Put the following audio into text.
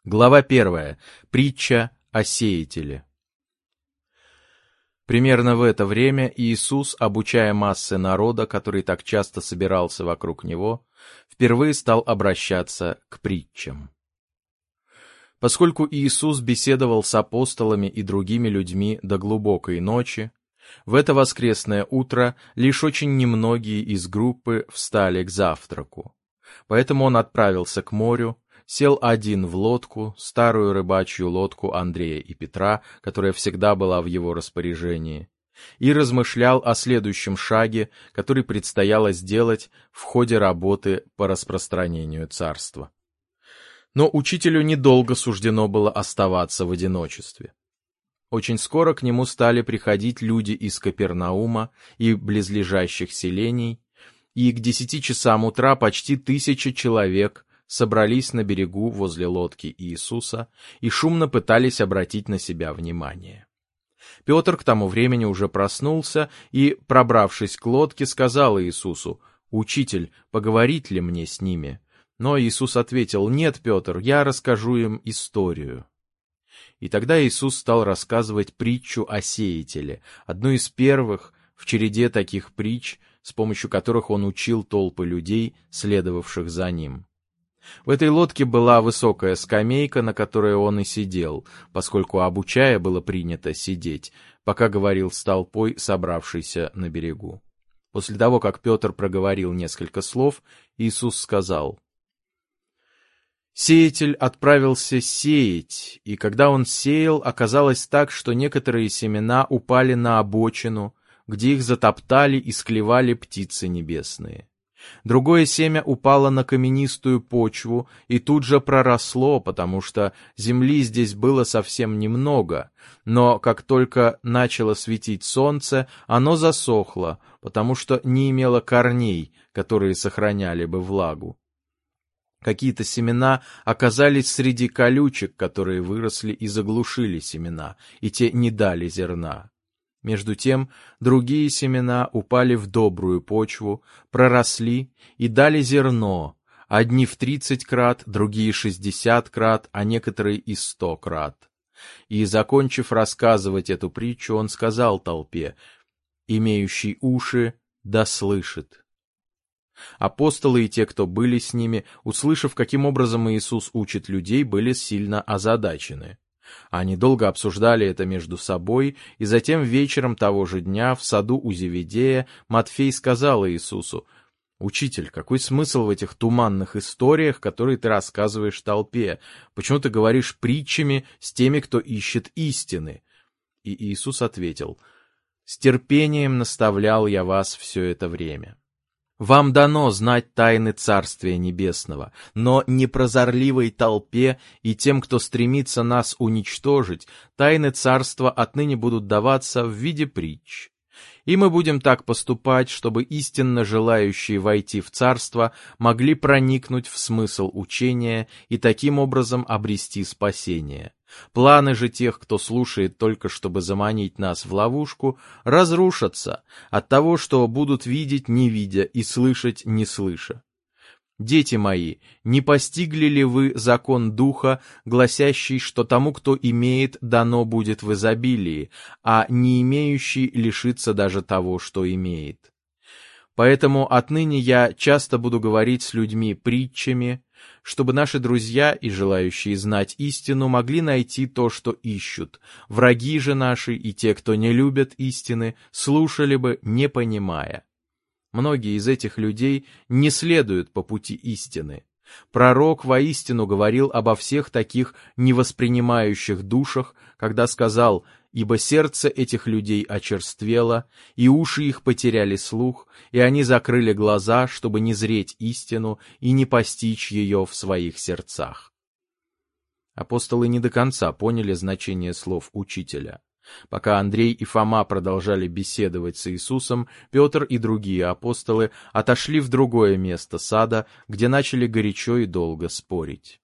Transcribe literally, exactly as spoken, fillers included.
Глава первая. Притча о сеятеле. Примерно в это время Иисус, обучая массы народа, который так часто собирался вокруг Него, впервые стал обращаться к притчам. Поскольку Иисус беседовал с апостолами и другими людьми до глубокой ночи, в это воскресное утро лишь очень немногие из группы встали к завтраку. Поэтому Он отправился к морю, сел один в лодку, старую рыбачью лодку Андрея и Петра, которая всегда была в его распоряжении, и размышлял о следующем шаге, который предстояло сделать в ходе работы по распространению царства. Но учителю недолго суждено было оставаться в одиночестве. Очень скоро к нему стали приходить люди из Капернаума и близлежащих селений, и к десяти часам утра почти тысяча человек собрались на берегу возле лодки Иисуса и шумно пытались обратить на себя внимание. Петр к тому времени уже проснулся и, пробравшись к лодке, сказал Иисусу: «Учитель, поговорить ли мне с ними?» Но Иисус ответил: «Нет, Петр, я расскажу им историю». И тогда Иисус стал рассказывать притчу о сеятеле, одну из первых в череде таких притч, с помощью которых Он учил толпы людей, следовавших за Ним. В этой лодке была высокая скамейка, на которой он и сидел, поскольку, обучая, было принято сидеть, пока говорил с толпой, собравшейся на берегу. После того, как Петр проговорил несколько слов, Иисус сказал: «Сеятель отправился сеять, и когда он сеял, оказалось так, что некоторые семена упали на обочину, где их затоптали и склевали птицы небесные. Другое семя упало на каменистую почву и тут же проросло, потому что земли здесь было совсем немного, но как только начало светить солнце, оно засохло, потому что не имело корней, которые сохраняли бы влагу. Какие-то семена оказались среди колючек, которые выросли и заглушили семена, и те не дали зерна. Между тем, другие семена упали в добрую почву, проросли и дали зерно, одни в тридцать крат, другие шестьдесят крат, а некоторые и сто крат. И, закончив рассказывать эту притчу, он сказал толпе: «Имеющий уши, да слышит». Апостолы и те, кто были с ними, услышав, каким образом Иисус учит людей, были сильно озадачены. Они долго обсуждали это между собой, и затем вечером того же дня в саду у Зеведея Матфей сказал Иисусу: «Учитель, какой смысл в этих туманных историях, которые ты рассказываешь толпе? Почему ты говоришь притчами с теми, кто ищет истины?» И Иисус ответил: «С терпением наставлял я вас все это время. Вам дано знать тайны Царствия Небесного, но непрозорливой толпе и тем, кто стремится нас уничтожить, тайны Царства отныне будут даваться в виде притч. И мы будем так поступать, чтобы истинно желающие войти в Царство могли проникнуть в смысл учения и таким образом обрести спасение. Планы же тех, кто слушает только чтобы заманить нас в ловушку, разрушатся от того, что будут видеть не видя и слышать не слыша. Дети мои, не постигли ли вы закон Духа, гласящий, что тому, кто имеет, дано будет в изобилии, а не имеющий лишится даже того, что имеет? Поэтому отныне я часто буду говорить с людьми притчами, чтобы наши друзья и желающие знать истину могли найти то, что ищут. Враги же наши и те, кто не любят истины, слушали бы, не понимая. Многие из этих людей не следуют по пути истины. Пророк воистину говорил обо всех таких невоспринимающих душах, когда сказал: «Ибо сердце этих людей очерствело, и уши их потеряли слух, и они закрыли глаза, чтобы не зреть истину и не постичь ее в своих сердцах». Апостолы не до конца поняли значение слов учителя. Пока Андрей и Фома продолжали беседовать с Иисусом, Петр и другие апостолы отошли в другое место сада, где начали горячо и долго спорить.